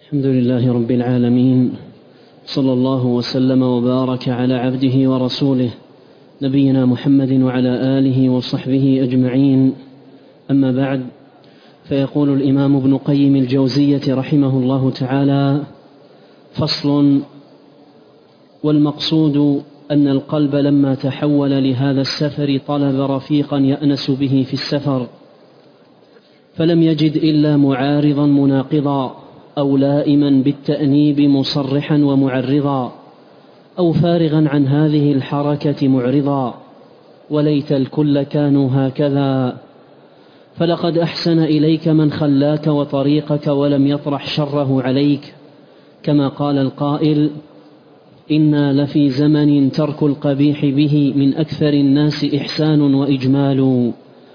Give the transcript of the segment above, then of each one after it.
الحمد لله رب العالمين، صلى الله وسلم وبارك على عبده ورسوله نبينا محمد وعلى آله وصحبه أجمعين. أما بعد، فيقول الإمام ابن قيم الجوزية رحمه الله تعالى: فصل. والمقصود أن القلب لما تحول لهذا السفر طلب رفيقا يأنس به في السفر، فلم يجد إلا معارضا مناقضا، أو لائما بالتأنيب مصرحا ومعرضا، أو فارغا عن هذه الحركة معرضا، وليت الكل كانوا هكذا. فلقد أحسن إليك من خلاك وطريقك ولم يطرح شره عليك، كما قال القائل: إنا لفي زمن ترك القبيح به من أكثر الناس إحسان وإجمال.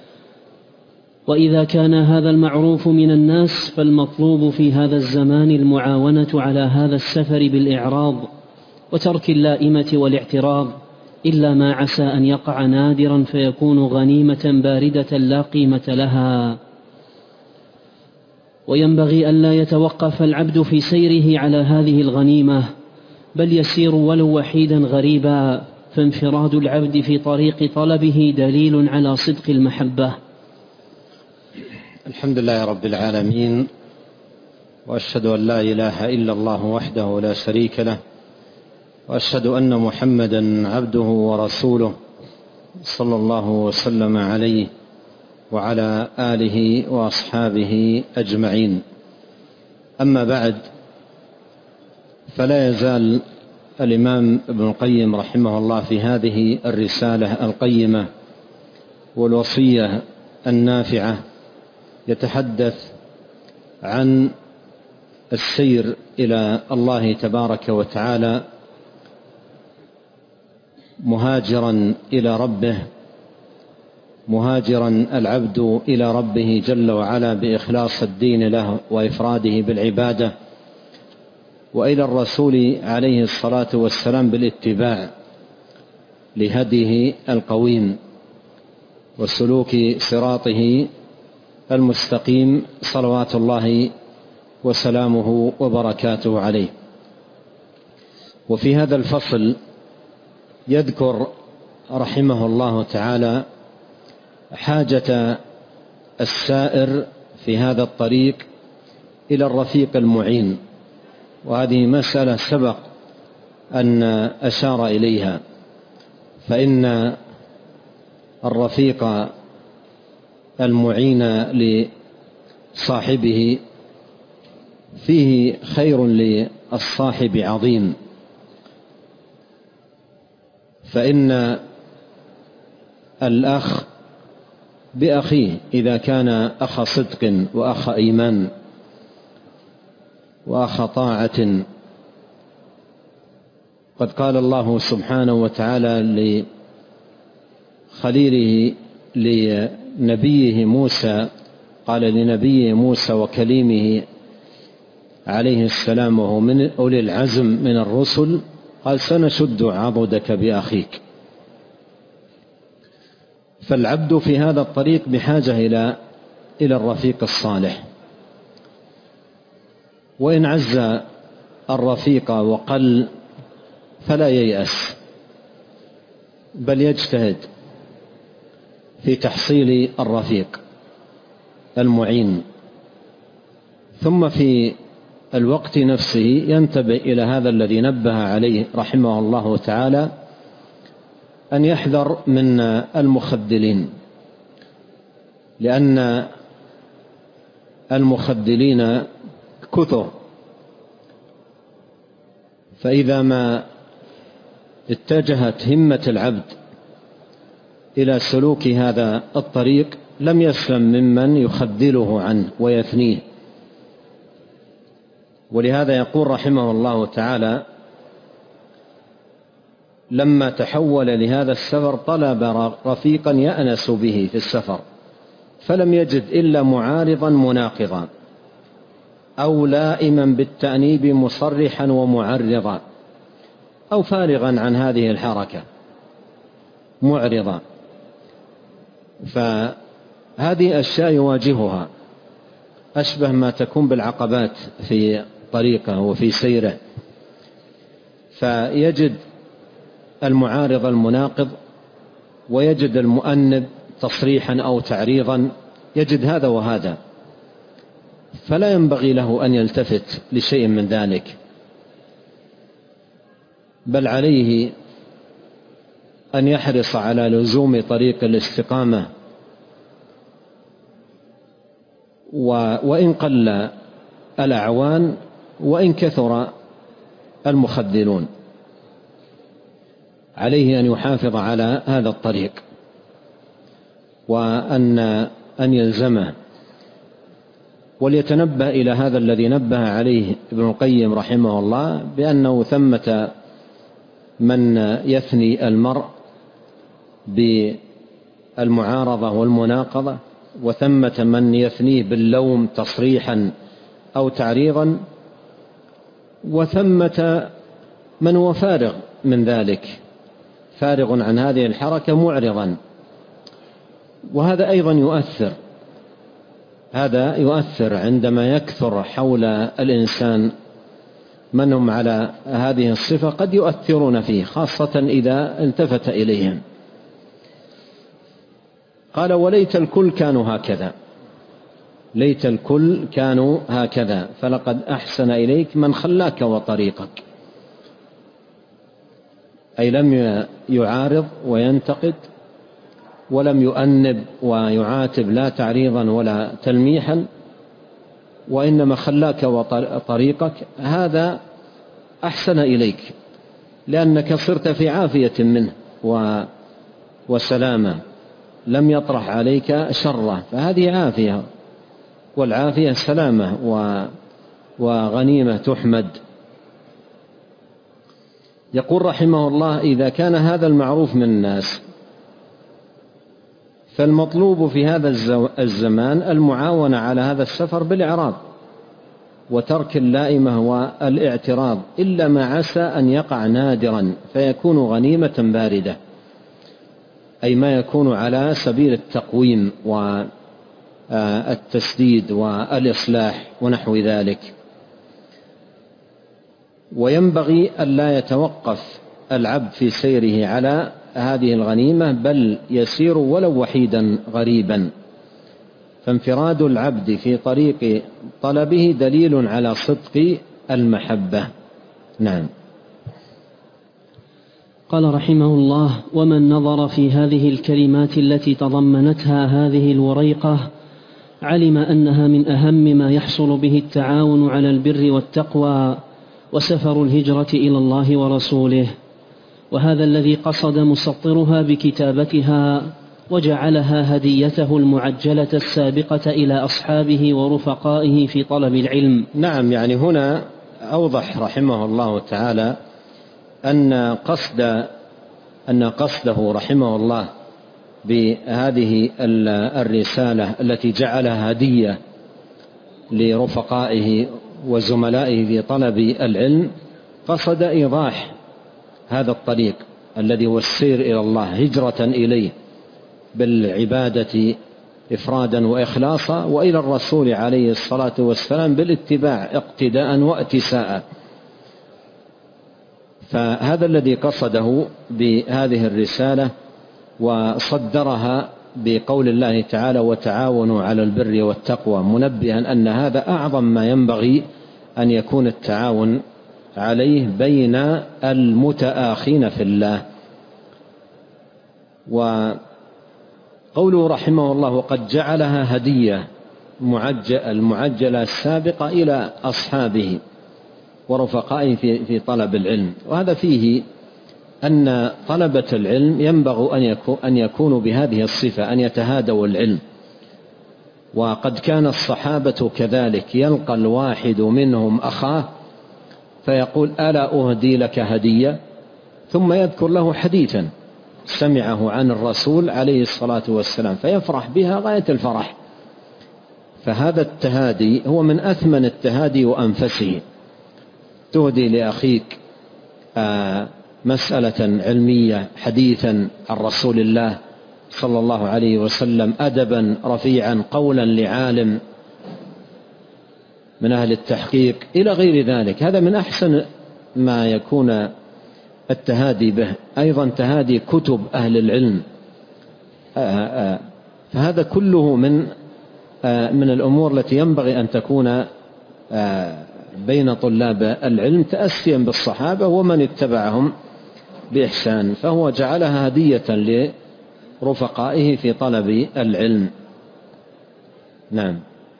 وإذا كان هذا المعروف من الناس، فالمطلوب في هذا الزمان المعاونة على هذا السفر بالإعراض وترك اللائمة والاعتراض، إلا ما عسى أن يقع نادرا فيكون غنيمة باردة لا قيمة لها. وينبغي ألا يتوقف العبد في سيره على هذه الغنيمة، بل يسير ولو وحيدا غريبا، فانفراد العبد في طريق طلبه دليل على صدق المحبة. الحمد لله رب العالمين، وأشهد أن لا إله إلا الله وحده لا شريك له، وأشهد أن محمدا عبده ورسوله، صلى الله وسلم عليه وعلى آله وأصحابه أجمعين. أما بعد، فلا يزال الإمام ابن القيم رحمه الله في هذه الرسالة القيمة والوصية النافعة يتحدث عن السير إلى الله تبارك وتعالى، مهاجرا إلى ربه، مهاجرا العبد إلى ربه جل وعلا بإخلاص الدين له وإفراده بالعبادة، وإلى الرسول عليه الصلاة والسلام بالاتباع لهديه القويم وسلوك صراطه المستقيم، صلوات الله وسلامه وبركاته عليه. وفي هذا الفصل يذكر رحمه الله تعالى حاجة السائر في هذا الطريق إلى الرفيق المعين، وهذه مسألة سبق أن أشار إليها، فإن الرفيق المعين لصاحبه فيه خير للصاحب عظيم، فإن الأخ بأخيه إذا كان أخ صدق وأخ إيمان وأخ طاعة. قد قال الله سبحانه وتعالى لخليله لنبيه موسى، قال لنبيه موسى وكليمه عليه السلام وهو من أولي العزم من الرسل، قال: سنشد عضدك بأخيك. فالعبد في هذا الطريق بحاجة إلى الرفيق الصالح، وإن عز الرفيق وقل فلا ييأس، بل يجتهد في تحصيل الرفيق المعين، ثم في الوقت نفسه ينتبه إلى هذا الذي نبه عليه رحمه الله تعالى، أن يحذر من المخذلين، لأن المخذلين كثر، فإذا ما اتجهت همة العبد إلى سلوك هذا الطريق لم يسلم ممن يخذله عنه ويثنيه. ولهذا يقول رحمه الله تعالى: لما تحول لهذا السفر طلب رفيقا يأنس به في السفر، فلم يجد إلا معارضا مناقضا، أو لائما بالتأنيب مصرحا ومعرضا، أو فارغا عن هذه الحركة معرضا. فهذه أشياء يواجهها أشبه ما تكون بالعقبات في طريقه وفي سيره، فيجد المعارض المناقض ويجد المؤنب تصريحا أو تعريضا، يجد هذا وهذا، فلا ينبغي له أن يلتفت لشيء من ذلك، بل عليه أن يحرص على لزوم طريق الاستقامة، وإن قل الأعوان وإن كثر المخذلون، عليه أن يحافظ على هذا الطريق وأن يلزمه، وليتنبه إلى هذا الذي نبه عليه ابن القيم رحمه الله، بأنه ثمة من يثني المرء بالمعارضة والمناقضة، وثمة من يثنيه باللوم تصريحا أو تعريضا، وثمة من هو فارغ من ذلك، فارغ عن هذه الحركة معرضا. وهذا أيضا يؤثر عندما يكثر حول الإنسان من هم على هذه الصفة، قد يؤثرون فيه، خاصة إذا التفت إليهم. قال: وليت الكل كانوا هكذا، ليت الكل كانوا هكذا، فلقد أحسن إليك من خلاك وطريقك، أي لم يعارض وينتقد، ولم يؤنب ويعاتب لا تعريضا ولا تلميحا، وإنما خلاك وطريقك، هذا أحسن إليك، لأنك صرت في عافية منه وسلامة، لم يطرح عليك شره، فهذه عافية، والعافية سلامة وغنيمة تحمد. يقول رحمه الله: إذا كان هذا المعروف من الناس، فالمطلوب في هذا الزمان المعاونة على هذا السفر بالإعراض وترك اللائمة والاعتراض، إلا ما عسى أن يقع نادرا فيكون غنيمة باردة، أي ما يكون على سبيل التقويم والتسديد والإصلاح ونحو ذلك. وينبغي ألا يتوقف العبد في سيره على هذه الغنيمة، بل يسير ولو وحيدا غريبا، فانفراد العبد في طريق طلبه دليل على صدق المحبة. نعم. قال رحمه الله: ومن نظر في هذه الكلمات التي تضمنتها هذه الوريقة علم أنها من أهم ما يحصل به التعاون على البر والتقوى وسفر الهجرة إلى الله ورسوله، وهذا الذي قصد مسطرها بكتابتها وجعلها هديته المعجلة السابقة إلى أصحابه ورفقائه في طلب العلم. نعم، يعني هنا أوضح رحمه الله تعالى أن قصده رحمه الله بهذه الرسالة التي جعلها هدية لرفقائه وزملائه في طلب العلم، قصد إيضاح هذا الطريق الذي هو السير إلى الله، هجرة إليه بالعبادة إفرادا وإخلاصا، وإلى الرسول عليه الصلاة والسلام بالاتباع اقتداء واتساء. فهذا الذي قصده بهذه الرسالة، وصدرها بقول الله تعالى: وتعاونوا على البر والتقوى، منبها أن هذا أعظم ما ينبغي أن يكون التعاون عليه بين المتآخين في الله. وقوله رحمه الله: وقد جعلها هدية المعجلة السابقة إلى أصحابه ورفقائه في طلب العلم. وهذا فيه أن طلبة العلم ينبغي أن يكونوا بهذه الصفة، أن يتهادوا العلم. وقد كان الصحابة كذلك، يلقى الواحد منهم أخاه فيقول: ألا أهدي لك هدية؟ ثم يذكر له حديثا سمعه عن الرسول عليه الصلاة والسلام فيفرح بها غاية الفرح. فهذا التهادي هو من أثمن التهادي وأنفسه. تهدي لأخيك مسألة علمية، حديثا عن رسول الله صلى الله عليه وسلم، أدبا رفيعا، قولا لعالم، من أهل التحقيق إلى غير ذلك. هذا من أحسن ما يكون التهادي به. أيضا تهادي كتب أهل العلم، فهذا كله من الأمور التي ينبغي أن تكون بين طلاب العلم، تأسيا بالصحابة ومن اتبعهم بإحسان، فهو جعلها هدية لرفقائه في طلب العلم. نعم.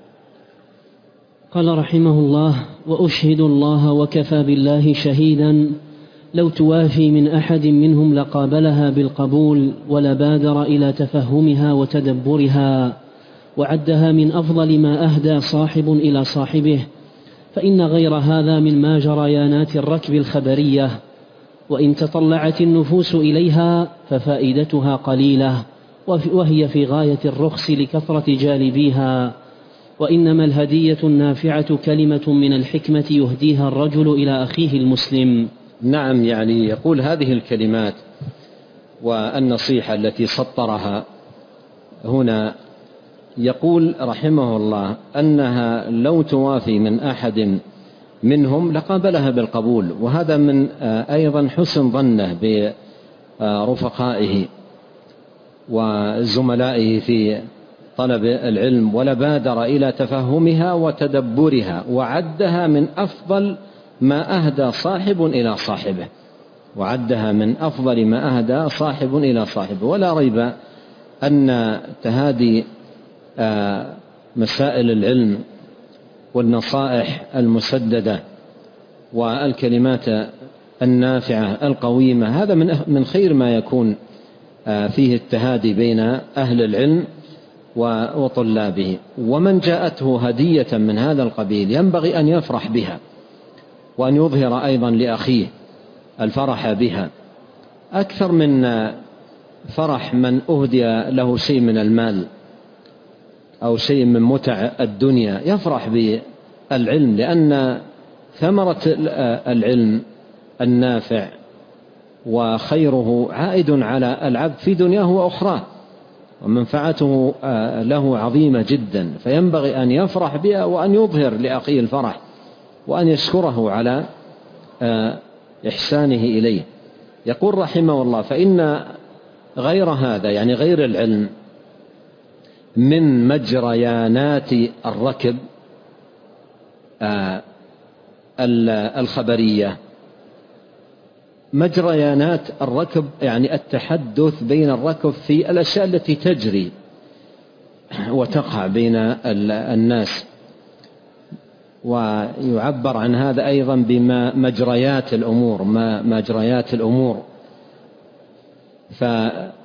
قال رحمه الله: وأشهد الله وكفى بالله شهيدا لو توافي من أحد منهم لقابلها بالقبول ولبادر إلى تفهمها وتدبرها، وعدها من أفضل ما أهدى صاحب إلى صاحبه، فإن غير هذا من جريانات الركب الخبرية، وإن تطلعت النفوس إليها ففائدتها قليلة، وهي في غاية الرخص لكثرة جالبيها، وإنما الهدية النافعة كلمة من الحكمة يهديها الرجل إلى أخيه المسلم. نعم، يعني يقول هذه الكلمات والنصيحة التي سطرها هنا، يقول رحمه الله أنها لو توافي من أحد منهم لقابلها بالقبول، وهذا من أيضا حسن ظنه برفقائه وزملائه في طلب العلم، ولبادر إلى تفهمها وتدبرها، وعدها من أفضل ما أهدى صاحب إلى صاحبه، وعدها من أفضل ما أهدى صاحب إلى صاحبه. ولا ريب أن تهادي مسائل العلم والنصائح المسددة والكلمات النافعة القويمة، هذا من خير ما يكون فيه التهادي بين أهل العلم وطلابه. ومن جاءته هدية من هذا القبيل ينبغي أن يفرح بها، وأن يظهر أيضا لأخيه الفرح بها أكثر من فرح من أهدي له شيء من المال أو شيء من متع الدنيا. يفرح بالعلم، لأن ثمرة العلم النافع وخيره عائد على العبد في دنياه وأخراه، ومنفعته له عظيمة جدا، فينبغي أن يفرح بها وأن يظهر لأخيه الفرح وأن يشكره على إحسانه إليه. يقول رحمه الله: فإن غير هذا، يعني غير العلم، من مجريانات الركب الخبرية. مجريانات الركب يعني التحدث بين الركب في الأشياء التي تجري وتقع بين الناس، ويعبر عن هذا أيضا بما مجريات الأمور، مجريات الأمور. فمثل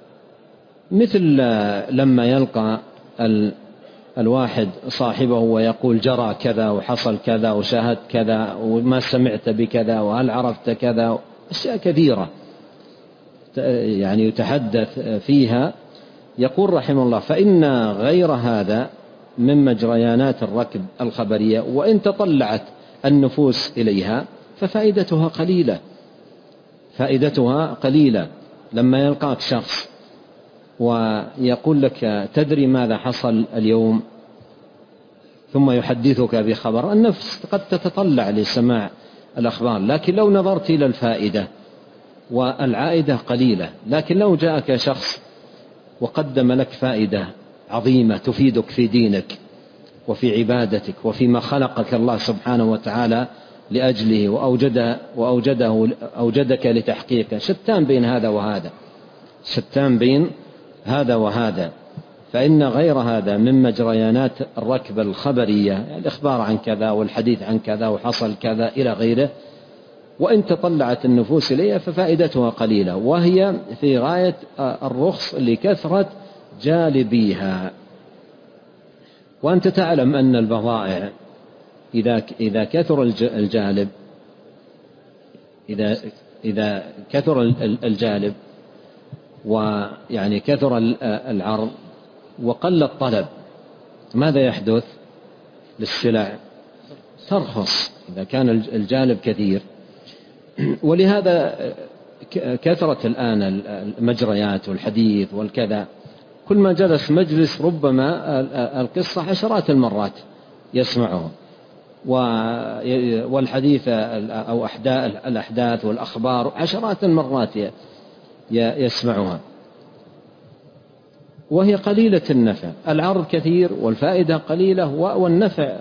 لما يلقى الواحد صاحبه ويقول جرى كذا وحصل كذا وشاهدت كذا وما سمعت بكذا وهل عرفت كذا، أشياء كثيرة يعني يتحدث فيها. يقول رحمه الله: فإن غير هذا من مجريانات الركب الخبرية، وإن تطلعت النفوس إليها ففائدتها قليلة. فائدتها قليلة. لما يلقاك شخص ويقول لك تدري ماذا حصل اليوم، ثم يحدثك بخبر، النفس قد تتطلع لسماع الأخبار، لكن لو نظرت إلى الفائدة والعائدة قليلة. لكن لو جاءك شخص وقدم لك فائدة عظيمة تفيدك في دينك وفي عبادتك وفيما خلقك الله سبحانه وتعالى لأجله وأوجدك لتحقيقه، شتان بين هذا وهذا، شتان بين هذا وهذا. فإن غير هذا من مجريانات الركب الخبرية، يعني الإخبار عن كذا والحديث عن كذا وحصل كذا إلى غيره، وإن تطلعت النفوس إليها ففائدتها قليلة، وهي في غاية الرخص لكثرة جالبيها. وأنت تعلم أن البضائع إذا كثر الجالب، إذا كثر الجالب ويعني كثر العرض وقل الطلب، ماذا يحدث للسلع؟ ترخص إذا كان الجالب كثير. ولهذا كثرت الآن المجريات والحديث والكذا، كل ما جلس مجلس ربما القصة عشرات المرات يسمعه، والحديث أو الأحداث والأخبار عشرات المرات يسمعها، وهي قليلة النفع. العرض كثير والفائدة قليلة والنفع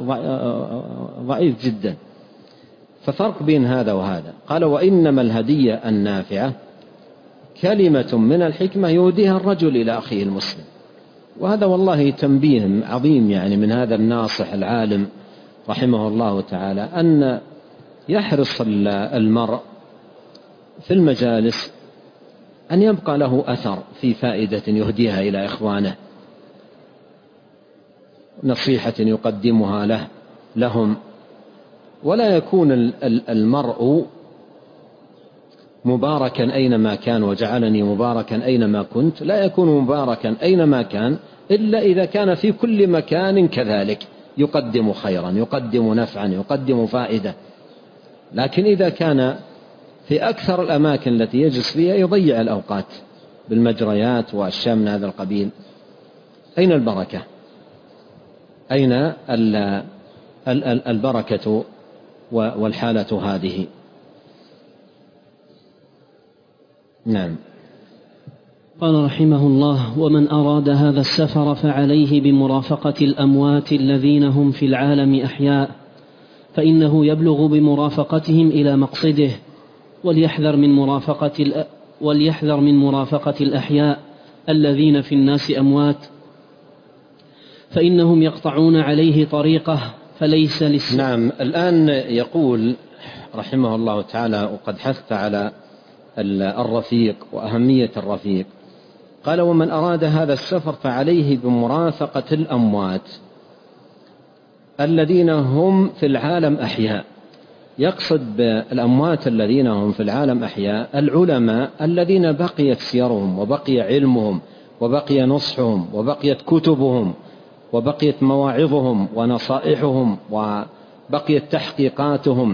ضعيف جدا. ففرق بين هذا وهذا. قال: وإنما الهدية النافعة كلمة من الحكمة يهديها الرجل إلى أخيه المسلم. وهذا والله تنبيه عظيم يعني من هذا الناصح العالم رحمه الله تعالى، أن يحرص المرء في المجالس أن يبقى له أثر في فائدة يهديها إلى إخوانه، نصيحة يقدمها لهم، ولا يكون المرء مباركا أينما كان، وجعلني مباركا أينما كنت. لا يكون مباركا أينما كان إلا إذا كان في كل مكان كذلك، يقدم خيرا، يقدم نفعا، يقدم فائدة. لكن إذا كان في أكثر الأماكن التي يجلس فيها يضيع الأوقات بالمجريات وأشياء من هذا القبيل، أين البركة؟ أين البركة والحالة هذه؟ نعم. قال رحمه الله: ومن أراد هذا السفر فعليه بمرافقة الأموات الذين هم في العالم أحياء، فإنه يبلغ بمرافقتهم إلى مقصده، وليحذر من مرافقة الأحياء الذين في الناس أموات، فإنهم يقطعون عليه طريقه، فليس نعم. الآن يقول رحمه الله تعالى: وقد حث على الرفيق وأهمية الرفيق. قال: ومن أراد هذا السفر فعليه بمرافقة الأموات الذين هم في العالم أحياء. يقصد بالأموات الذين هم في العالم أحياء العلماء الذين بقيت سيرهم وبقي علمهم وبقي نصحهم وبقيت كتبهم وبقيت مواعظهم ونصائحهم وبقيت تحقيقاتهم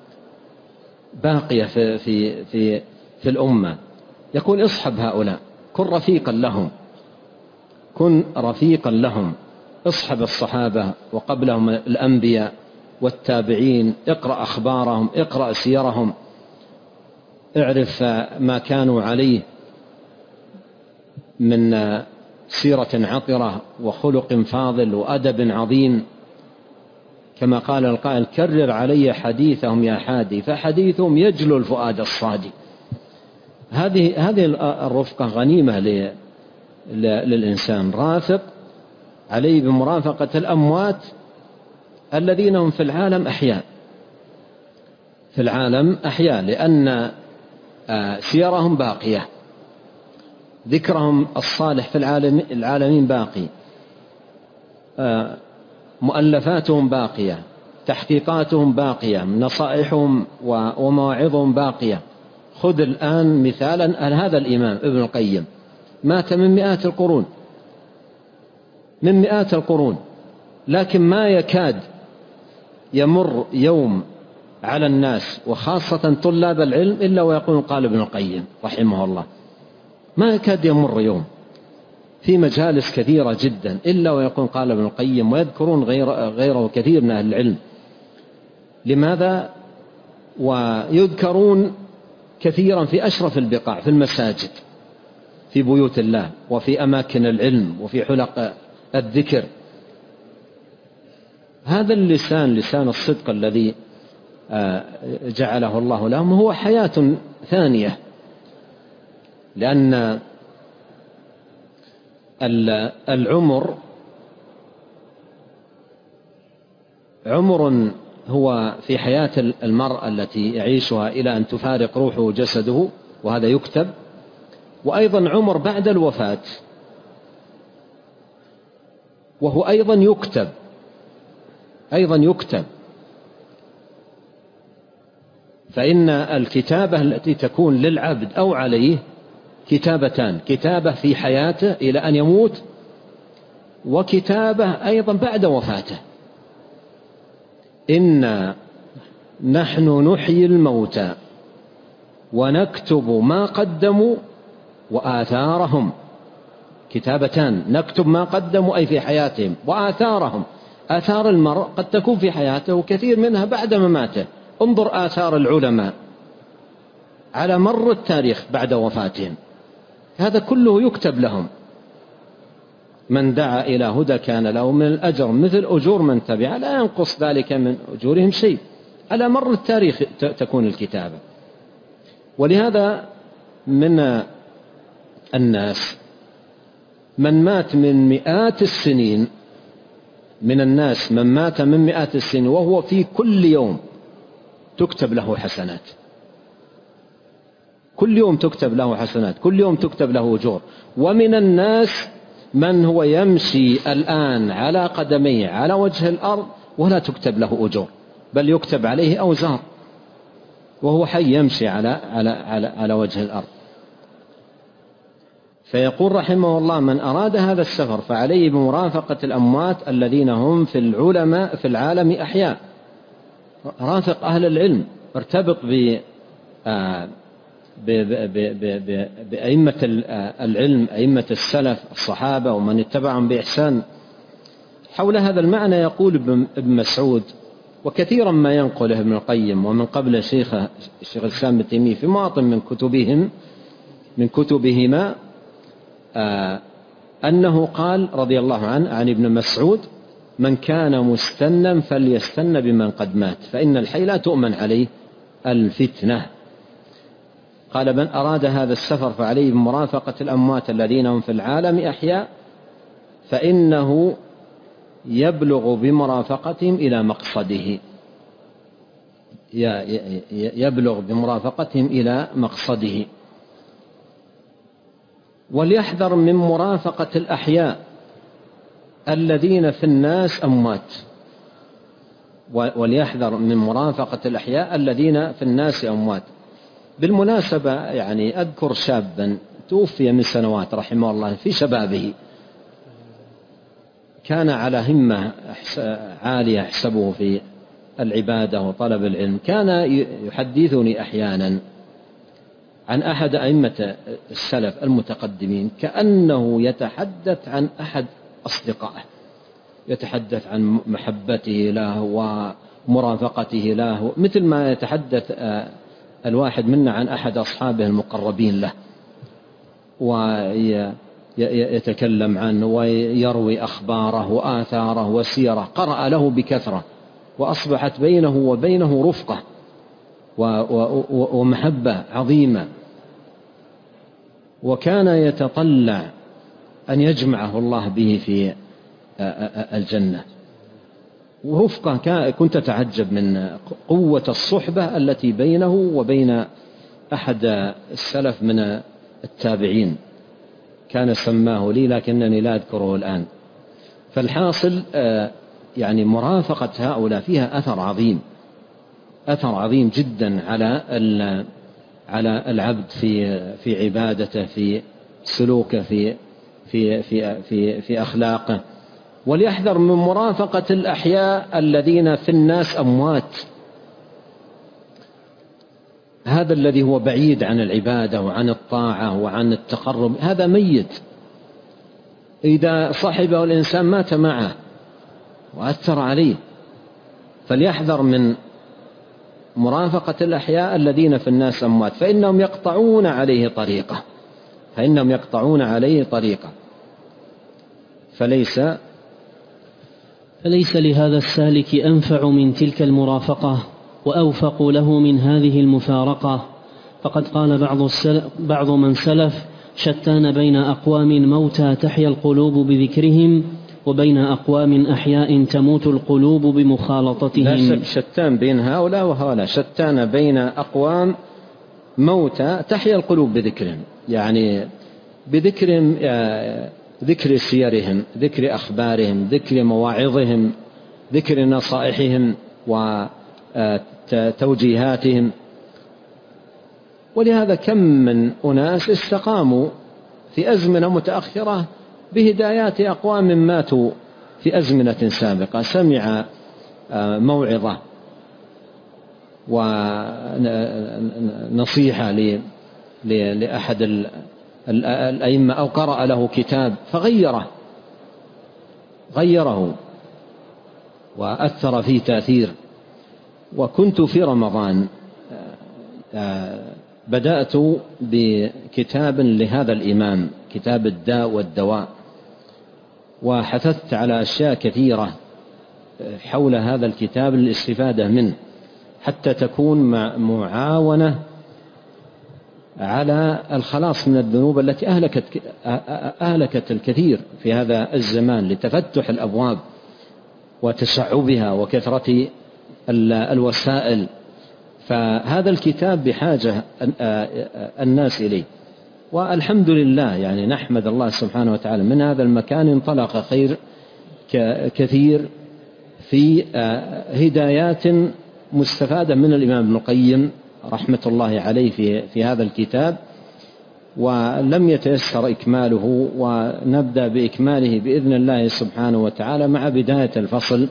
باقية في الأمة. يكون اصحب هؤلاء، كن رفيقا لهم، كن رفيقا لهم. اصحب الصحابة وقبلهم الأنبياء والتابعين، اقرأ أخبارهم، اقرأ سيرهم، اعرف ما كانوا عليه من سيرة عطرة وخلق فاضل وأدب عظيم. كما قال القائل: كرر علي حديثهم يا حادي، فحديثهم يجلو الفؤاد الصادي. هذه الرفقة غنيمة للإنسان. رافق عليه بمرافقة الأموات الذين هم في العالم أحياء، في العالم أحياء، لأن سيرهم باقية، ذكرهم الصالح في العالمين باقي، مؤلفاتهم باقية، تحقيقاتهم باقية، نصائحهم ومواعظهم باقية. خذ الآن مثالا: هذا الإمام ابن القيم مات من مئات القرون، لكن ما يكاد يمر يوم على الناس وخاصة طلاب العلم إلا ويقول قال ابن القيم رحمه الله. ما يكاد يمر يوم في مجالس كثيرة جدا إلا ويقول قال ابن القيم، ويذكرون غيره كثير من أهل العلم. لماذا؟ ويذكرون كثيرا في أشرف البقاع، في المساجد، في بيوت الله، وفي أماكن العلم، وفي حلق الذكر. هذا اللسان، لسان الصدق الذي جعله الله لهم، هو حياة ثانية، لأن العمر عمر هو في حياة المرء التي يعيشها إلى أن تفارق روحه وجسده، وهذا يكتب. وأيضا عمر بعد الوفاة، وهو أيضا يكتب. فإن الكتابة التي تكون للعبد أو عليه كتابتان: كتابة في حياته إلى أن يموت، وكتابة أيضا بعد وفاته. إنا نحن نحيي الموتى ونكتب ما قدموا وآثارهم. كتابتان: نكتب ما قدموا أي في حياتهم، وآثارهم آثار المرء قد تكون في حياته وكثير منها بعد مماته. انظر آثار العلماء على مر التاريخ بعد وفاتهم، هذا كله يكتب لهم. من دعا إلى هدى كان له من الأجر مثل أجور من تبع، لا ينقص ذلك من أجورهم شيء. على مر التاريخ تكون الكتابة. ولهذا من الناس من مات من مئات السنين، من الناس من مات من مئات السنين وهو في كل يوم تكتب له حسنات، كل يوم تكتب له حسنات، كل يوم تكتب له أجور. ومن الناس من هو يمشي الآن على قدميه على وجه الأرض ولا تكتب له أجور، بل يكتب عليه أوزار وهو حي يمشي على وجه الأرض. فيقول رحمه الله: من أراد هذا السفر فعليه بمرافقة الأموات الذين هم في العلماء في العالم أحياء. رافق أهل العلم، ارتبط بأئمة العلم، أئمة السلف الصحابة ومن اتبعهم بإحسان. حول هذا المعنى يقول ابن مسعود، وكثيرا ما ينقله ابن القيم ومن قبل الشيخ الإسلام ابن تيمية في مواطن من كتبهما، أنه قال رضي الله عنه عن ابن مسعود: من كان مستنا فليستن بمن قد مات فإن الحي لا تؤمن عليه الفتنة. قال: من أراد هذا السفر فعليه بمرافقة الأموات الذين هم في العالم أحياء فإنه يبلغ بمرافقتهم إلى مقصده، يبلغ بمرافقتهم إلى مقصده. وليحذر من مرافقة الأحياء الذين في الناس أموات، وليحذر من مرافقة الأحياء الذين في الناس أموات. بالمناسبة يعني أذكر شابا توفي من سنوات رحمه الله في شبابه، كان على همة عالية أحسبه في العبادة وطلب العلم. كان يحدثني أحيانا عن أحد أئمة السلف المتقدمين كأنه يتحدث عن أحد أصدقائه، يتحدث عن محبته له ومرافقته له مثل ما يتحدث الواحد منا عن أحد أصحابه المقربين له، ويتكلم عنه ويروي أخباره وآثاره وسيره. قرأ له بكثرة وأصبحت بينه وبينه رفقة ومحبة عظيمة، وكان يتطلع أن يجمعه الله به في الجنة. ورفقة كنت أتعجب من قوة الصحبة التي بينه وبين أحد السلف من التابعين، كان سماه لي لكنني لا أذكره الآن. فالحاصل يعني مرافقة هؤلاء فيها أثر عظيم، أثر عظيم جدا على العبد في عبادته، في سلوكه، في أخلاقه. وليحذر من مرافقة الأحياء الذين في الناس أموات، هذا الذي هو بعيد عن العبادة وعن الطاعة وعن التقرب، هذا ميت. إذا صحبه الإنسان مات معه وأثر عليه. فليحذر من مرافقة الأحياء الذين في الناس أموات فإنهم يقطعون عليه طريقة، فليس لهذا السالك أنفع من تلك المرافقة وأوفق له من هذه المفارقة. فقد قال بعض من سلف: شتان بين أقوام موتى تحيا القلوب بذكرهم وبين أقوام أحياء تموت القلوب بمخالطتهم. لا شتان بين هؤلاء وهؤلاء، شتان بين أقوام موتى تحيا القلوب بذكرهم، يعني بذكرهم، ذكر سيرهم، ذكر أخبارهم، ذكر مواعظهم، ذكر نصائحهم وتوجيهاتهم. ولهذا كم من أناس استقاموا في أزمنة متأخرة بهدايات أقوام ماتوا في أزمنة سابقة. سمع موعظة ونصيحة لأحد الأئمة أو قرأ له كتاب فغيره وأثر فيه تأثير. وكنت في رمضان بدأت بكتاب لهذا الإمام، كتاب الداء والدواء، وحثثت على أشياء كثيرة حول هذا الكتاب للاستفادة منه، حتى تكون معاونة على الخلاص من الذنوب التي أهلكت الكثير في هذا الزمان، لتفتح الأبواب وتشعبها وكثرة الوسائل. فهذا الكتاب بحاجة الناس إليه، والحمد لله يعني نحمد الله سبحانه وتعالى من هذا المكان انطلق خير كثير في هدايات مستفادة من الإمام ابن القيم رحمة الله عليه في هذا الكتاب، ولم يتيسر إكماله، ونبدأ بإكماله بإذن الله سبحانه وتعالى مع بداية الفصل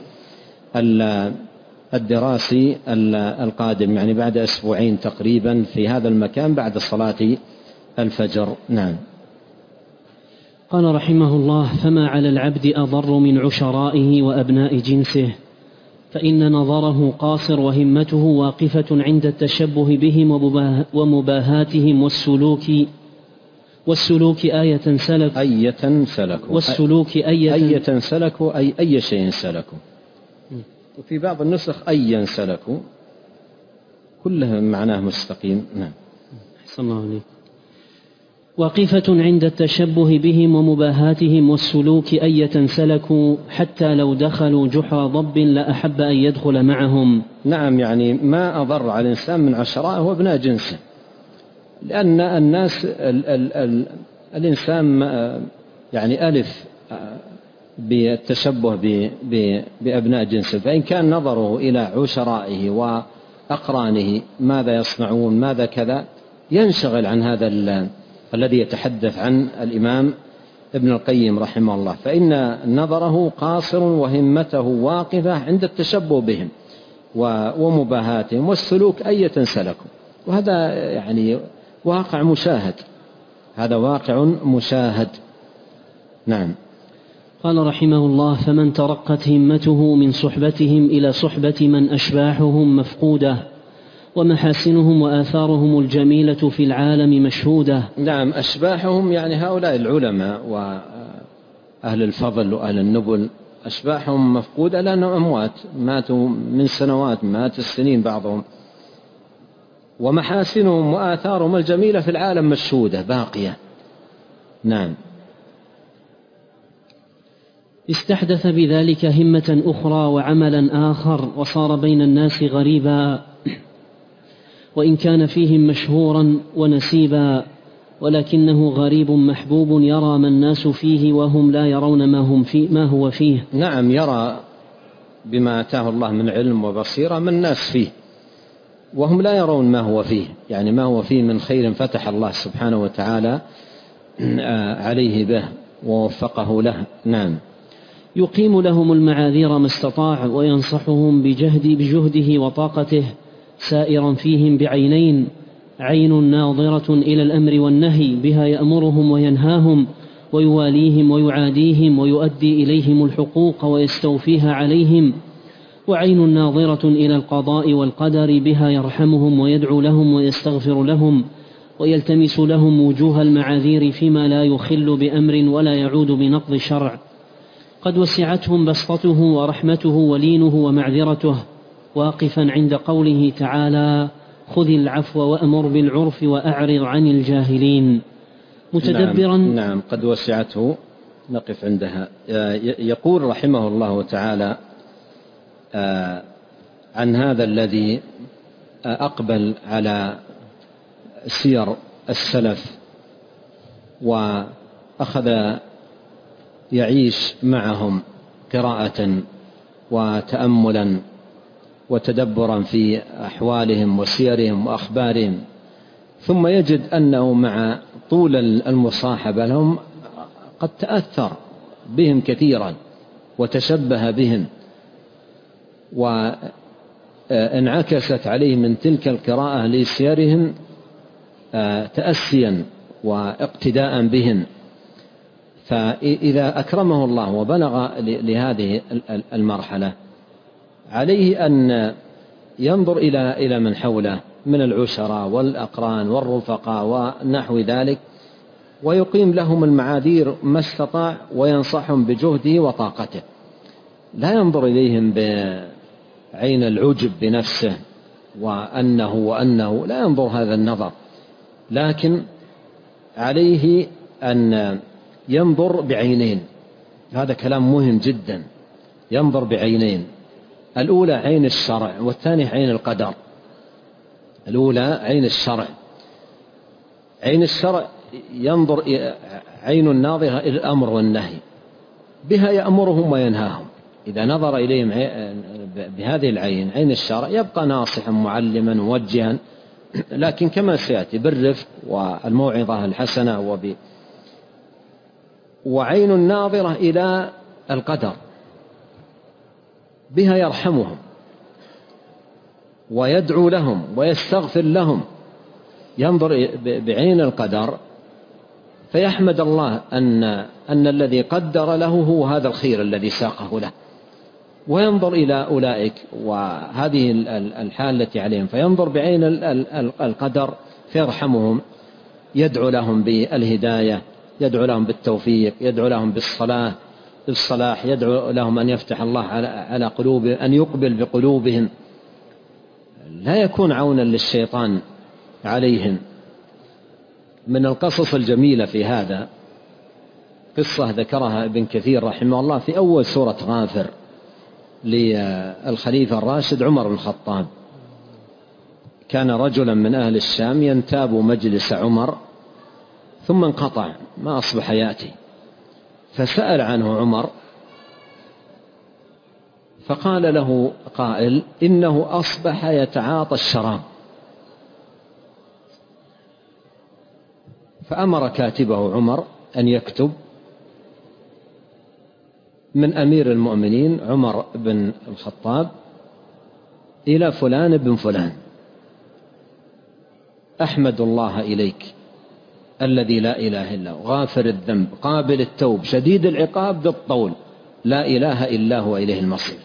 الدراسي القادم، يعني بعد أسبوعين تقريبا في هذا المكان بعد صلاة الفجر. نعم. قال رحمه الله: فما على العبد أضر من عشرائه وأبناء جنسه، فإن نظره قاصر وهمته واقفة عند التشبه بهم ومباهاتهم والسلوك آية سلكوا أي أي شيء سلكوا، وفي بعض النسخ أيا سلكوا، كلها معناه مستقيم. نعم. أحسن الله عليك. واقفة عند التشبه بهم ومباهاتهم والسلوك أية سلكوا، حتى لو دخلوا جحر ضب لأحب أن يدخل معهم. نعم، يعني ما أضر على الإنسان من عشرائه وابناء جنسه، لأن الناس الإنسان يعني ألف بالتشبه بأبناء جنسه، فإن كان نظره إلى عشرائه وأقرانه ماذا يصنعون ماذا كذا، ينشغل عن هذا الذي يتحدث عن الإمام ابن القيم رحمه الله، فإن نظره قاصر وهمته واقفة عند التشبه بهم ومباهاتهم والسلوك أية سلكوا. وهذا يعني واقع مشاهد، هذا واقع مشاهد. نعم. قال رحمه الله: فمن ترقت همته من صحبتهم إلى صحبة من أشباحهم مفقودة، ومحاسنهم وآثارهم الجميلة في العالم مشهودة. نعم، أشباحهم يعني هؤلاء العلماء وأهل الفضل وأهل النبل، أشباحهم مفقودة لأنهم أموات، ماتوا من سنوات، مات السنين بعضهم. ومحاسنهم وآثارهم الجميلة في العالم مشهودة باقية. نعم. استحدث بذلك همة أخرى وعملا آخر، وصار بين الناس غريبا، وإن كان فيهم مشهورا ونسيبا، ولكنه غريب محبوب يرى ما الناس فيه وهم لا يرون ما هو فيه. نعم، يرى بما آتاه الله من علم وبصيرة من الناس فيه، وهم لا يرون ما هو فيه، يعني ما هو فيه من خير فتح الله سبحانه وتعالى عليه به ووفقه له. نعم. يقيم لهم المعاذير ما استطاع، وينصحهم بجهده وطاقته، سائرا فيهم بعينين: عين ناظرة إلى الأمر والنهي، بها يأمرهم وينهاهم ويواليهم ويعاديهم ويؤدي إليهم الحقوق ويستوفيها عليهم، وعين ناظرة إلى القضاء والقدر، بها يرحمهم ويدعو لهم ويستغفر لهم ويلتمس لهم وجوه المعاذير فيما لا يخل بأمر ولا يعود بنقض شرع. قد وسعتهم بسطته ورحمته ولينه ومعذرته، واقفا عند قوله تعالى: خذ العفو وأمر بالعرف وأعرض عن الجاهلين، متدبرا. نعم، قد وسعته، نقف عندها. يقول رحمه الله تعالى عن هذا الذي أقبل على سير السلف وأخذ يعيش معهم قراءة وتأملا وتدبرا في أحوالهم وسيرهم وأخبارهم، ثم يجد أنه مع طول المصاحبة لهم قد تأثر بهم كثيرا وتشبه بهم، وانعكست عليه من تلك القراءة لسيرهم تأسيا واقتداء بهم. فإذا أكرمه الله وبلغ لهذه المرحلة عليه أن ينظر إلى من حوله من العشراء والأقران والرفقاء ونحو ذلك، ويقيم لهم المعاذير ما استطاع، وينصحهم بجهده وطاقته. لا ينظر إليهم بعين العجب بنفسه وأنه لا ينظر هذا النظر، لكن عليه أن ينظر بعينين. هذا كلام مهم جدا. ينظر بعينين، الأولى عين الشرع والثانية عين القدر. الأولى عين الشرع. عين الشرع ينظر عين الناظرة إلى الأمر والنهي، بها يأمرهم وينهاهم. إذا نظر إليهم بهذه العين، عين الشرع، يبقى ناصحا معلما موجها، لكن كما سيأتي بالرفق والموعظة الحسنة. وعين الناظرة إلى القدر، بها يرحمهم ويدعو لهم ويستغفر لهم. ينظر بعين القدر فيحمد الله أن الذي قدر له هو هذا الخير الذي ساقه له، وينظر إلى أولئك وهذه الحال التي عليهم، فينظر بعين القدر فيرحمهم، يدعو لهم بالهداية، يدعو لهم بالتوفيق، يدعو لهم بالصلاح، يدعو لهم أن يفتح الله على قلوبهم، أن يقبل بقلوبهم. لا يكون عونا للشيطان عليهم. من القصص الجميلة في هذا قصة ذكرها ابن كثير رحمه الله في أول سورة غافر للخليفة الراشد عمر بن الخطاب. كان رجلا من أهل الشام ينتاب مجلس عمر ثم انقطع، ما أصبح يأتي، فسأل عنه عمر، فقال له قائل: إنه أصبح يتعاطى الشراب. فأمر كاتبه عمر أن يكتب من أمير المؤمنين عمر بن الخطاب إلى فلان بن فلان: أحمد الله إليك الذي لا إله إلا هو، غافر الذنب، قابل التوب، شديد العقاب، ذي الطول، لا إله إلا هو، إليه المصير.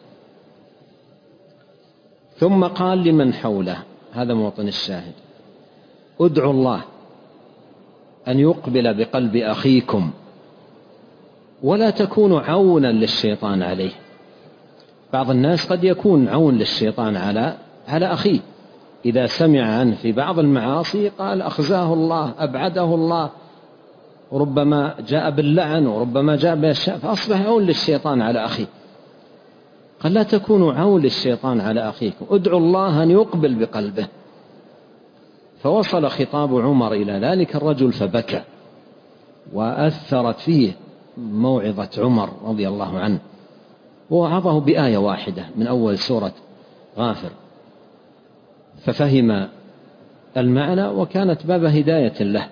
ثم قال لمن حوله، هذا موطن الشاهد: ادعوا الله أن يقبل بقلب أخيكم ولا تكونوا عونا للشيطان عليه. بعض الناس قد يكون عون للشيطان على أخيه، إذا سمع عنه في بعض المعاصي قال أخزاه الله، أبعده الله، وربما جاء باللعن وربما جاء بالشاء، فأصبح عون للشيطان على أخيه. قال: لا تكونوا عون للشيطان على أخيكم، ادعوا الله أن يقبل بقلبه. فوصل خطاب عمر إلى ذلك الرجل فبكى، وأثرت فيه موعظة عمر رضي الله عنه، ووعظه بآية واحدة من أول سورة غافر، ففهم المعنى وكانت باب هداية له.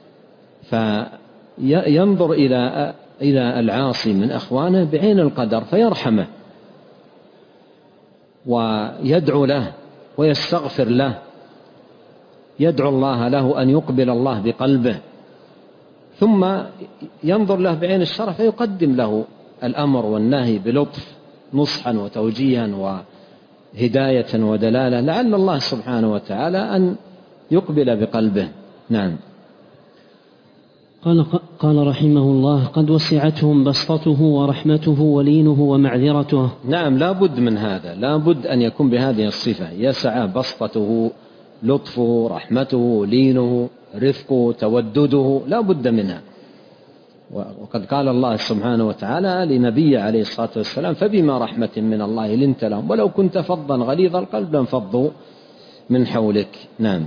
فينظر إلى العاصي من أخوانه بعين القدر فيرحمه ويدعو له ويستغفر له، يدعو الله له أن يقبل الله بقلبه، ثم ينظر له بعين الشرع فيقدم له الأمر والنهي بلطف، نصحا وتوجيها وهداية ودلالة، لعل الله سبحانه وتعالى أن يقبل بقلبه. نعم. قال رحمه الله: قد وسعتهم بسطته ورحمته ولينه ومعذرته. نعم، لا بد من هذا، لا بد أن يكون بهذه الصفة: يسع بسطته، لطفه، رحمته، لينه، رفقه، تودده، لا بد منها. وقد قال الله سبحانه وتعالى لنبي عليه الصلاة والسلام: فبما رحمة من الله لنت لهم ولو كنت فظا غليظ القلب لانفضوا من حولك. نعم.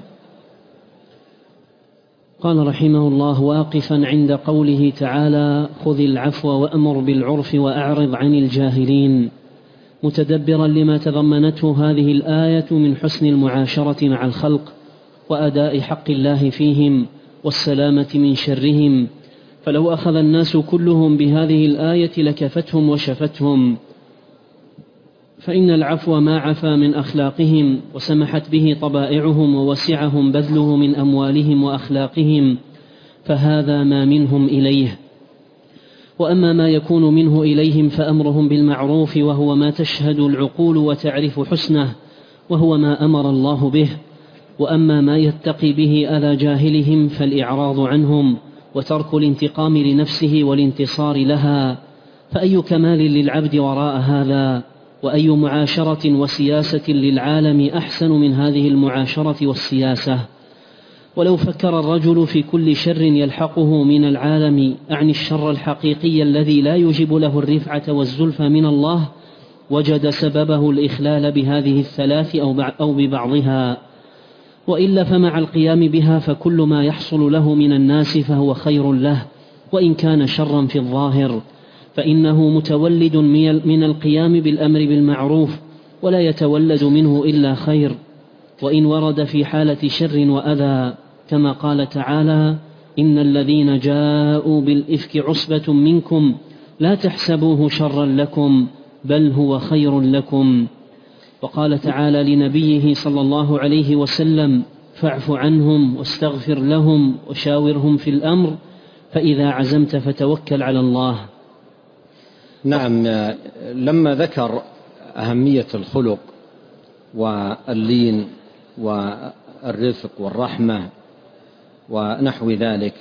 قال رحمه الله: واقفا عند قوله تعالى: خذ العفو وأمر بالعرف وأعرض عن الجاهلين، متدبرا لما تضمنته هذه الآية من حسن المعاشرة مع الخلق وأداء حق الله فيهم والسلامة من شرهم، فلو أخذ الناس كلهم بهذه الآية لكفتهم وشفتهم، فإن العفو ما عفا من أخلاقهم وسمحت به طبائعهم ووسعهم بذله من أموالهم وأخلاقهم، فهذا ما منهم إليه. وأما ما يكون منه إليهم فأمرهم بالمعروف، وهو ما تشهد العقول وتعرف حسنه، وهو ما أمر الله به. وأما ما يتقي به أذى جاهلهم فالإعراض عنهم وترك الانتقام لنفسه والانتصار لها. فأي كمال للعبد وراء هذا؟ وأي معاشرة وسياسة للعالم أحسن من هذه المعاشرة والسياسة؟ ولو فكر الرجل في كل شر يلحقه من العالم، أعني الشر الحقيقي الذي لا يجب له الرفعة والزلفى من الله، وجد سببه الإخلال بهذه الثلاث أو ببعضها. وإلا فمع القيام بها فكل ما يحصل له من الناس فهو خير له، وإن كان شرا في الظاهر، فإنه متولد من القيام بالأمر بالمعروف، ولا يتولد منه إلا خير، وإن ورد في حالة شر وأذى، كما قال تعالى: إن الذين جاءوا بالإفك عصبة منكم لا تحسبوه شرا لكم بل هو خير لكم. وقال تعالى لنبيه صلى الله عليه وسلم: فاعف عنهم واستغفر لهم وشاورهم في الأمر فإذا عزمت فتوكل على الله. نعم، لما ذكر أهمية الخلق واللين والرفق والرحمة ونحو ذلك،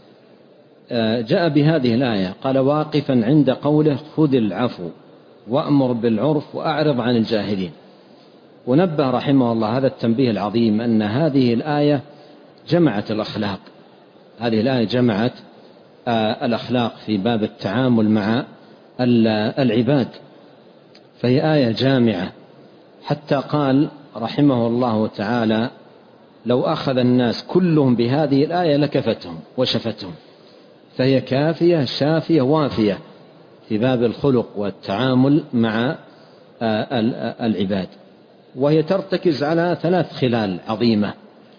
جاء بهذه الآية، قال: واقفا عند قوله: خذ العفو وأمر بالعرف وأعرض عن الجاهلين. ونبه رحمه الله هذا التنبيه العظيم أن هذه الآية جمعت الأخلاق، هذه الآية جمعت الأخلاق في باب التعامل مع العباد، فهي آية جامعة، حتى قال رحمه الله تعالى: لو أخذ الناس كلهم بهذه الآية لكفتهم وشفتهم. فهي كافية شافية وافية في باب الخلق والتعامل مع العباد، وهي ترتكز على 3 خلال عظيمة.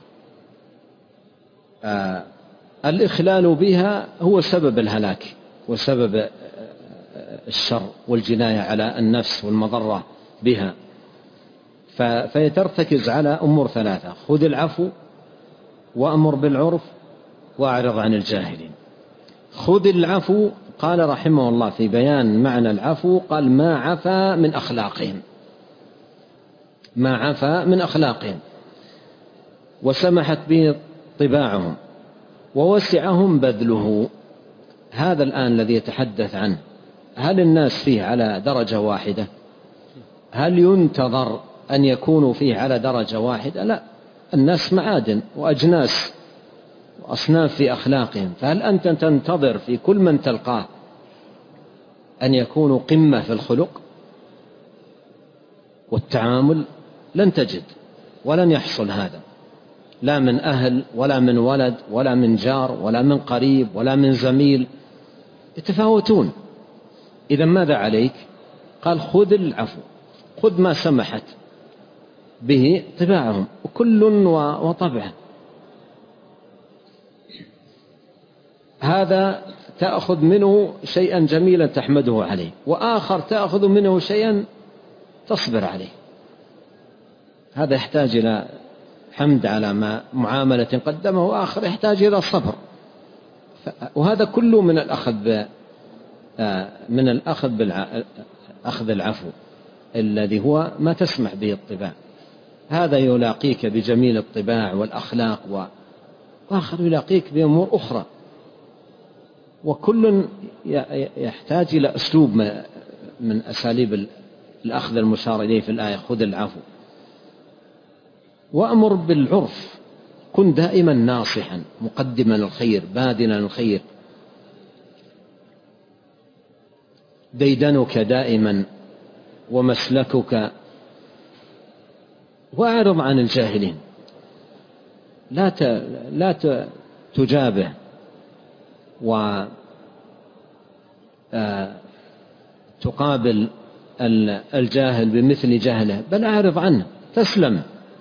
الإخلال بها هو سبب الهلاك وسبب الشر والجناية على النفس والمضرة بها، فهي ترتكز على أمور 3: خذ العفو وأمر بالعرف وأعرض عن الجاهلين. خذ العفو، قال رحمه الله في بيان معنى العفو، قال: ما عفا من أخلاقهم، ما عفا من أخلاقهم وسمحت به طباعهم ووسعهم بذله. هذا الآن الذي يتحدث عنه، هل الناس فيه على درجة واحدة؟ هل ينتظر أن يكونوا فيه على درجة واحدة؟ لا، الناس معادن وأجناس وأصناف في أخلاقهم، فهل أنت تنتظر في كل من تلقاه أن يكونوا قمة في الخلق والتعامل؟ لن تجد ولن يحصل هذا، لا من أهل ولا من ولد ولا من جار ولا من قريب ولا من زميل، يتفاوتون. إذا ماذا عليك؟ قال: خذ العفو، خذ ما سمحت به طباعهم، وكل وطبعه. هذا تأخذ منه شيئا جميلا تحمده عليه، وآخر تأخذ منه شيئا تصبر عليه. هذا يحتاج إلى حمد على ما معاملة قدمه، وآخر يحتاج إلى صبر. وهذا كله من الأخذ بالأخذ العفو الذي هو ما تسمح به الطباع. هذا يلاقيك بجميل الطباع والأخلاق، وآخر يلاقيك بأمور أخرى، وكل يحتاج إلى أسلوب من أساليب الأخذ المشار إليه في الآية: خذ العفو وأمر بالعرف. كن دائما ناصحا مقدما الخير بادنا الخير، ديدنك دائما ومسلكك. وأعرض عن الجاهلين، لا تجابه وتقابل الجاهل بمثل جهله، بل أعرض عنه تسلم.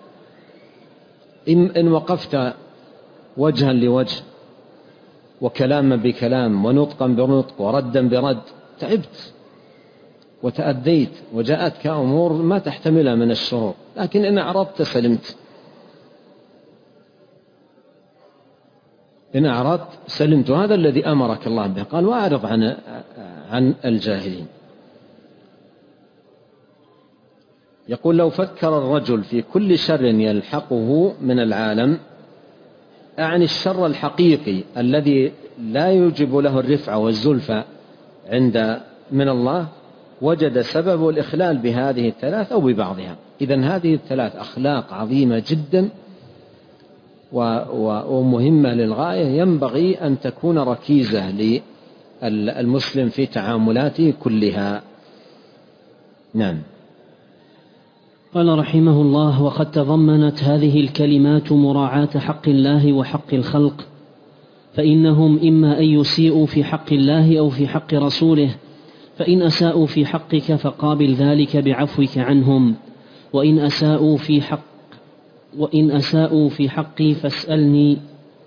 إن وقفت وجها لوجه وكلاما بكلام ونطقا بنطق وردا برد تعبت وتأديت وجاءتك أمور ما تحتملها من الشرور، لكن إن أعرضت سلمت. إن أعرضت سلمت. هذا الذي أمرك الله به، قال وأعرض عن الجاهلين. يقول لو فكر الرجل في كل شر يلحقه من العالم، أعني الشر الحقيقي الذي لا يوجب له الرفعة والزلفى من الله، وجد سبب الإخلال بهذه الثلاث أو ببعضها. إذن هذه الثلاث أخلاق عظيمة جدا ومهمة للغاية، ينبغي أن تكون ركيزة للمسلم في تعاملاته كلها. نعم. قال رحمه الله: وقد تضمنت هذه الكلمات مراعاة حق الله وحق الخلق، فإنهم إما أن يسيئوا في حق الله أو في حق رسوله، فإن أساءوا في حقك فقابل ذلك بعفوك عنهم، وإن أساءوا في حقي فاسألني.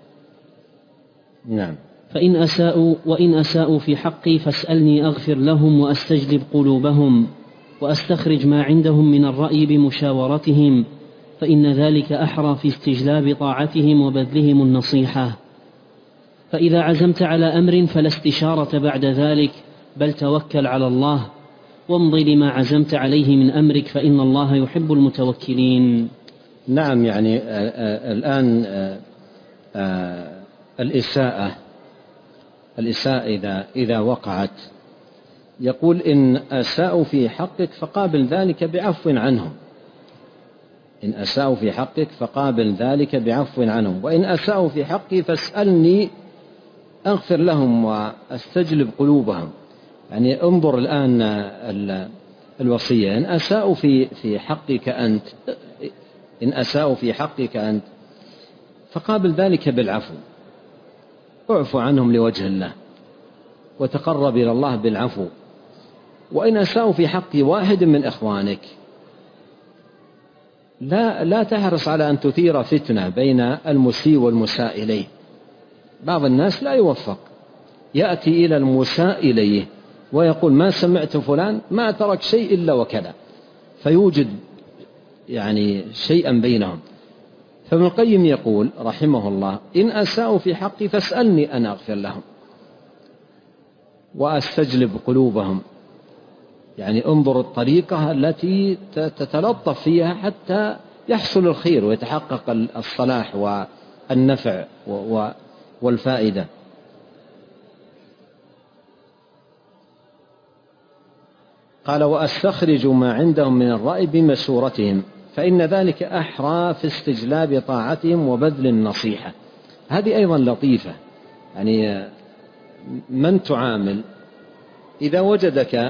نعم. وإن أساءوا في حقي فاسألني أغفر لهم وأستجلب قلوبهم وأستخرج ما عندهم من الرأي بمشاورتهم، فإن ذلك أحرى في استجلاب طاعتهم وبذلهم النصيحة. فإذا عزمت على أمر فلا استشارة بعد ذلك، بل توكل على الله وامضي لما عزمت عليه من أمرك، فإن الله يحب المتوكلين. نعم. يعني الآن الإساءة إذا وقعت، يقول إن أساءوا في حقك فقابل ذلك بعفو عنهم. إن أساءوا في حقك فقابل ذلك بعفو عنهم، وإن أساءوا في حقي فاسألني أغفر لهم وأستجلب قلوبهم. يعني انظر الآن الوصية: إن أساءوا في حقك أنت، إن أساءوا في حقك أنت فقابل ذلك بالعفو، اعفو عنهم لوجه الله وتقرب إلى الله بالعفو. وإن أساءوا في حق واحد من إخوانك، لا تحرص على أن تثير فتنة بين المسيء والمساء إليه. بعض الناس لا يوفق، يأتي إلى المساء إليه ويقول ما سمعت فلان ما ترك شيء إلا وكذا، فيوجد يعني شيئا بينهم. فابن القيم يقول رحمه الله: إن أساءوا في حقي فاسألني أنا أغفر لهم وأستجلب قلوبهم. يعني انظر الطريقة التي تتلطف فيها حتى يحصل الخير ويتحقق الصلاح والنفع والفائدة. قال: وأستخرج ما عندهم من الرأي بمشورتهم، فإن ذلك أحرى في استجلاب طاعتهم وبذل النصيحة. هذه أيضا لطيفة. يعني من تعامل إذا وجدك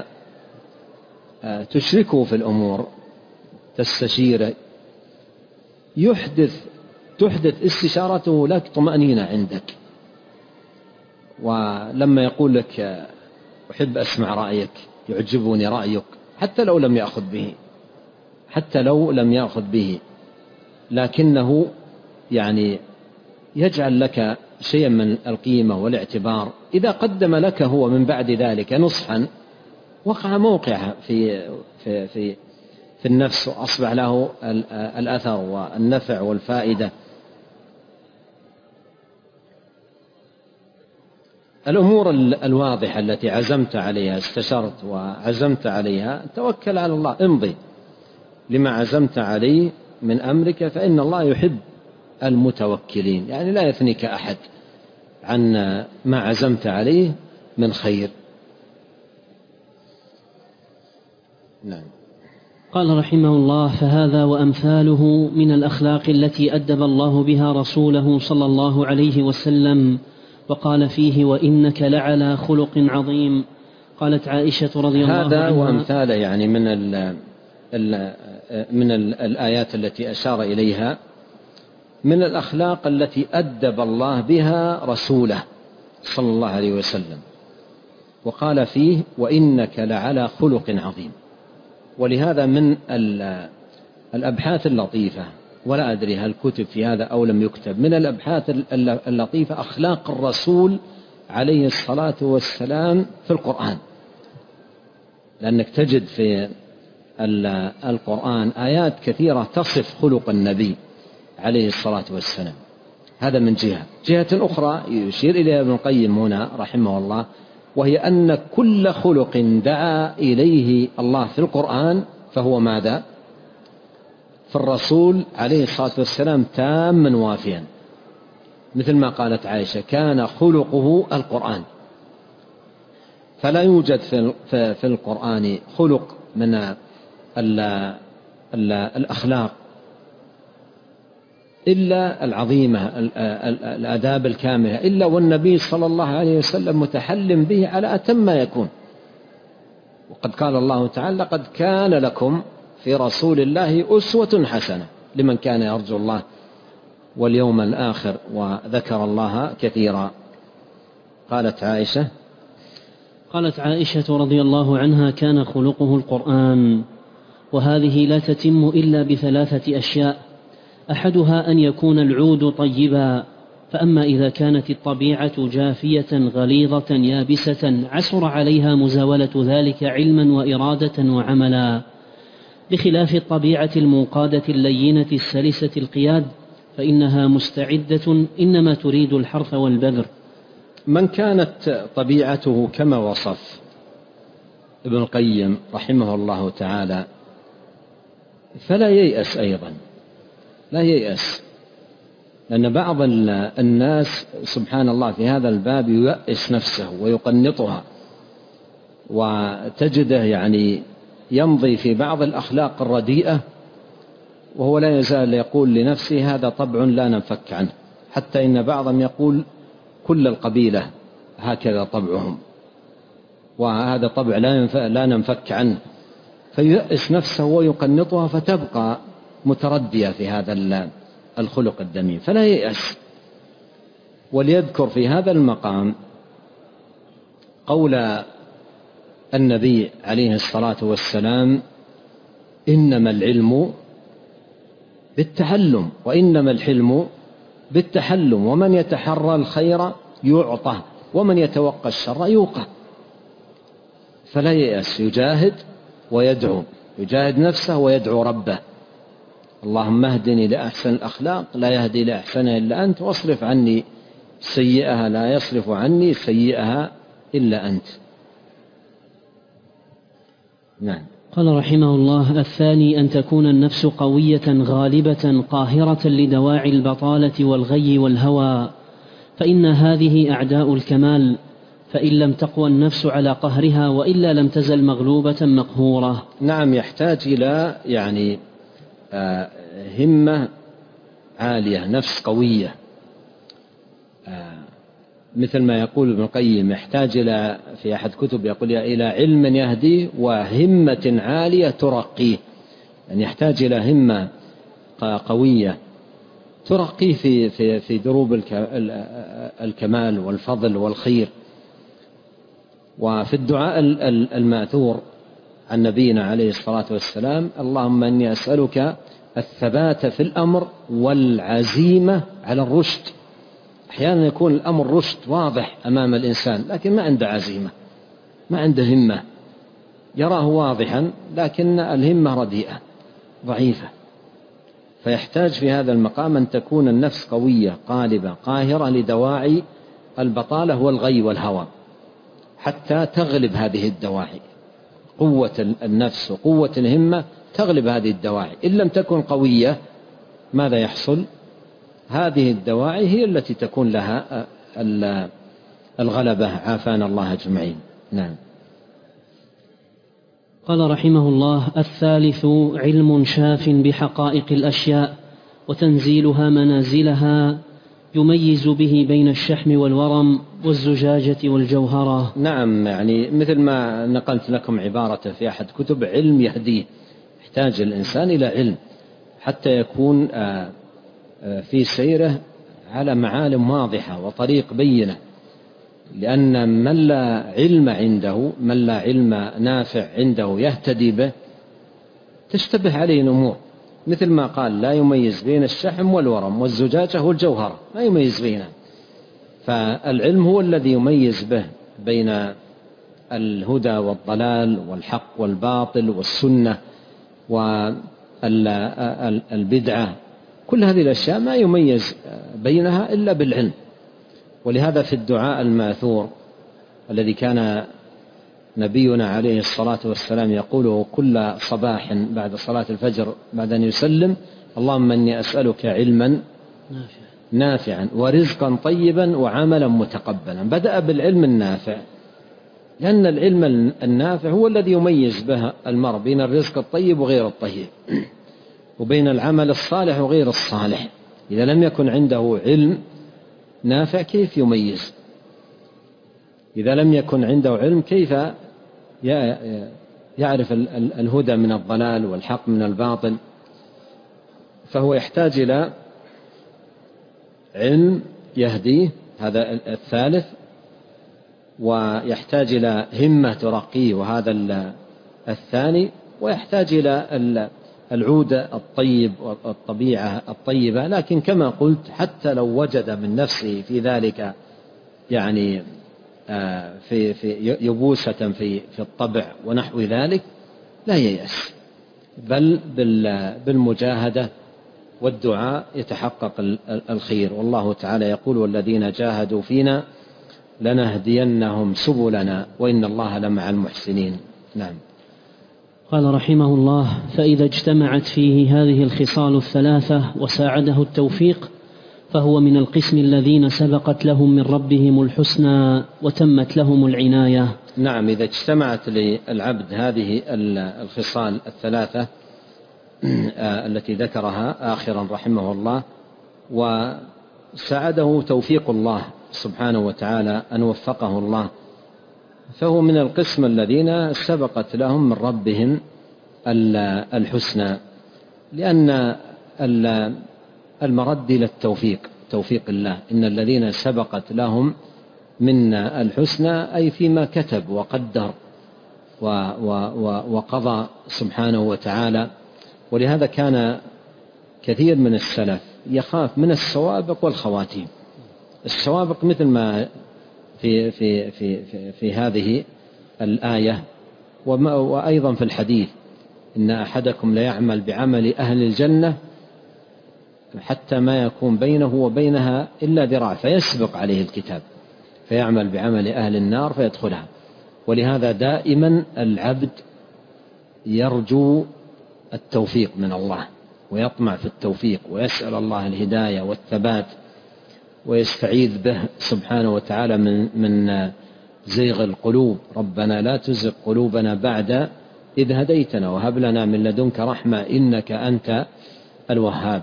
تشركه في الأمور، تستشيره، تحدث استشارته لك طمأنينة عندك. ولما يقول لك أحب أسمع رأيك، يعجبني رأيك، حتى لو لم يأخذ به، لكنه يعني يجعل لك شيئا من القيمة والاعتبار. إذا قدم لك هو من بعد ذلك نصحا، وقع موقعها في النفس، وأصبح له الأثر والنفع والفائدة. الأمور الواضحة التي عزمت عليها، استشرت وعزمت عليها، توكل على الله، امضي لما عزمت عليه من أمرك، فإن الله يحب المتوكلين. يعني لا يثنيك أحد عن ما عزمت عليه من خير. نعم. قال رحمه الله: فهذا وأمثاله من الأخلاق التي أدب الله بها رسوله صلى الله عليه وسلم، وقال فيه: وإنك لعلى خلق عظيم. قالت عائشة رضي الله عنها: هذا وأمثاله يعني من الآيات التي أشار إليها، من الأخلاق التي أدب الله بها رسوله صلى الله عليه وسلم، وقال فيه: وإنك لعلى خلق عظيم. ولهذا من الأبحاث اللطيفة، ولا أدري هل كتب في هذا أو لم يكتب، من الأبحاث اللطيفة أخلاق الرسول عليه الصلاة والسلام في القرآن. لأنك تجد في القرآن آيات كثيرة تصف خلق النبي عليه الصلاة والسلام. هذا من جهة أخرى يشير إليها ابن القيم هنا رحمه الله، وهي أن كل خلق دعا إليه الله في القرآن فهو ماذا؟ في الرسول عليه الصلاة والسلام تاما وافيا، مثل ما قالت عائشة كان خلقه القرآن. فلا يوجد في القرآن خلق من الأخلاق إلا العظيمة، الآداب الكاملة، إلا والنبي صلى الله عليه وسلم متحلم به على أتم ما يكون. وقد قال الله تعالى لقد كان لكم في رسول الله أسوة حسنة لمن كان يرجو الله واليوم الآخر وذكر الله كثيرا. قالت عائشة رضي الله عنها كان خلقه القرآن، وهذه لا تتم إلا بثلاثة أشياء: أحدها أن يكون العود طيبا، فأما إذا كانت الطبيعة جافية غليظة يابسة عسر عليها مزاولة ذلك علما وإرادة وعملا، بخلاف الطبيعة المنقادة اللينة السلسة القياد فإنها مستعدة إنما تريد الحرث والبذر. من كانت طبيعته كما وصف ابن القيم رحمه الله تعالى فلا ييأس أيضا، لا ييأس، لأن بعض الناس سبحان الله في هذا الباب ييأس نفسه ويقنطها، وتجده يعني يمضي في بعض الأخلاق الرديئة وهو لا يزال يقول لنفسه هذا طبع لا ننفك عنه، حتى إن بعضهم يقول كل القبيلة هكذا طبعهم، وهذا طبع لا ننفك عنه، فييأس نفسه ويقنطها فتبقى متردية في هذا الخلق الذميم، فلا ييأس. وليذكر في هذا المقام قول النبي عليه الصلاة والسلام إنما العلم بالتعلم وإنما الحلم بالتحلم، ومن يتحرى الخير يعطى ومن يتوقى الشر يوقى. فلا ييأس، يجاهد ويدعو، يجاهد نفسه ويدعو ربه: اللهم اهدني لأحسن الأخلاق لا يهدي لأحسنها إلا أنت، واصرف عني سيئها لا يصرف عني سيئها إلا أنت. نعم. قال رحمه الله: الثاني أن تكون النفس قوية غالبة قاهرة لدواعي البطالة والغي والهوى، فإن هذه أعداء الكمال، فإن لم تقوى النفس على قهرها وإلا لم تزل مغلوبة مقهورة. نعم، يحتاج إلى همة عالية، نفس قوية، مثل ما يقول ابن القيم يحتاج إلى في أحد كتب يقول إلى علم يهديه وهمة عالية ترقيه، يعني يحتاج إلى همة قوية ترقيه في دروب الكمال والفضل والخير. وفي الدعاء الماثور عن نبينا عليه الصلاة والسلام: اللهم إني أسألك الثبات في الأمر والعزيمة على الرشد. أحيانا يكون الأمر رشد واضح أمام الإنسان لكن ما عنده عزيمة، ما عنده همة، يراه واضحا لكن الهمة رديئة ضعيفة. فيحتاج في هذا المقام أن تكون النفس قوية قالبة قاهرة لدواعي البطالة والغي والهوى حتى تغلب هذه الدواعي. قوة النفس وقوة الهمة تغلب هذه الدواعي. إن لم تكن قوية ماذا يحصل؟ هذه الدواعي هي التي تكون لها الغلبة، عافانا الله أجمعين. نعم. قال رحمه الله: الثالث علم شاف بحقائق الأشياء وتنزيلها منازلها يميز به بين الشحم والورم والزجاجة والجوهرة. نعم، يعني مثل ما نقلت لكم عبارة في أحد كتب: علم يهديه. يحتاج الإنسان إلى علم حتى يكون في سيره على معالم واضحة وطريق بينة، لأن من لا علم عنده، من لا علم نافع عنده يهتدي به، تشتبه عليه الأمور، مثل ما قال: لا يميز بين الشحم والورم والزجاجة والجوهرة، ما يميز بينها. فالعلم هو الذي يميز به بين الهدى والضلال والحق والباطل والسنة والبدعة. كل هذه الأشياء ما يميز بينها إلا بالعلم. ولهذا في الدعاء الماثور الذي كان نبينا عليه الصلاة والسلام يقوله كل صباح بعد صلاة الفجر بعد أن يسلم: اللهم إني أسألك علما نافعا ورزقا طيبا وعملا متقبلا. بدأ بالعلم النافع، لأن العلم النافع هو الذي يميز به المرء بين الرزق الطيب وغير الطيب، وبين العمل الصالح وغير الصالح. إذا لم يكن عنده علم نافع كيف يميز؟ إذا لم يكن عنده علم كيف يعرف الهدى من الضلال والحق من الباطل؟ فهو يحتاج إلى علم يهديه، هذا الثالث، ويحتاج إلى همة ترقيه، وهذا الثاني، ويحتاج إلى العود الطيب والطبيعة الطيبة. لكن كما قلت حتى لو وجد من نفسه في ذلك يعني في يبوسة في الطبع ونحو ذلك لا ييأس، بل بالمجاهدة والدعاء يتحقق الخير. والله تعالى يقول: والذين جاهدوا فينا لنهدينهم سبلنا وإن الله لمع المحسنين. نعم. قال رحمه الله: فإذا اجتمعت فيه هذه الخصال الثلاثة وساعده التوفيق فهو من القسم الذين سبقت لهم من ربهم الحسنى وتمت لهم العناية. نعم، إذا اجتمعت للعبد هذه الخصال الثلاثة التي ذكرها آخرا رحمه الله، وساعده توفيق الله سبحانه وتعالى أن وفقه الله، فهو من القسم الذين سبقت لهم من ربهم الحسنى، لأن المرد إلى التوفيق توفيق الله. إن الذين سبقت لهم منا الحسنى أي فيما كتب وقدر وقضى سبحانه وتعالى. ولهذا كان كثير من السلف يخاف من السوابق والخواتيم. السوابق مثل ما في هذه الآية، وأيضا في الحديث: إن أحدكم ليعمل بعمل أهل الجنة حتى ما يكون بينه وبينها إلا ذراع فيسبق عليه الكتاب فيعمل بعمل أهل النار فيدخلها. ولهذا دائما العبد يرجو التوفيق من الله ويطمع في التوفيق ويسأل الله الهداية والثبات ويستعيذ به سبحانه وتعالى من زيغ القلوب. ربنا لا تزغ قلوبنا بعد إذ هديتنا وهب لنا من لدنك رحمة إنك أنت الوهاب.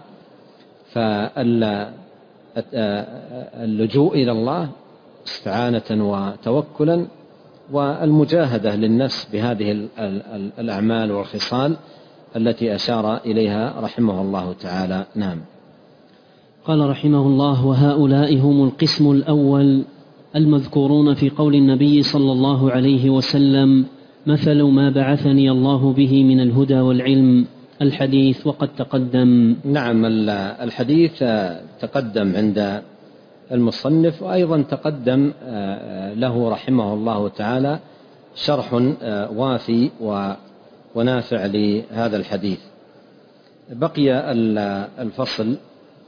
فاللجوء إلى الله استعانة وتوكلا، والمجاهدة للنفس بهذه الأعمال والخصال التي أشار إليها رحمه الله تعالى. نعم. قال رحمه الله: وهؤلاء هم القسم الأول المذكورون في قول النبي صلى الله عليه وسلم: مثل ما بعثني الله به من الهدى والعلم، الحديث وقد تقدم. نعم، الحديث تقدم عند المصنف، وأيضا تقدم له رحمه الله تعالى شرح وافي ونافع لهذا الحديث. بقي الفصل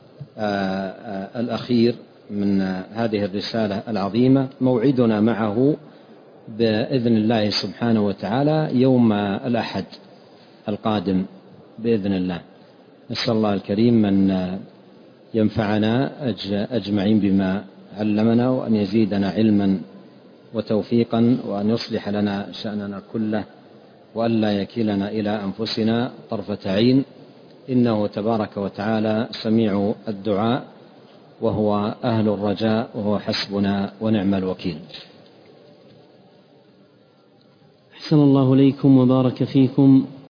الأخير من هذه الرسالة العظيمة، موعدنا معه بإذن الله سبحانه وتعالى يوم الأحد القادم بإذن الله. نسأل الله الكريم أن ينفعنا أجمعين بما علمنا، وأن يزيدنا علما وتوفيقا، وأن يصلح لنا شأننا كله، وأن لا يكلنا إلى أنفسنا طرفة عين، إنه تبارك وتعالى سميع الدعاء وهو أهل الرجاء وهو حسبنا ونعم الوكيل. أحسن الله إليكم وبارك فيكم.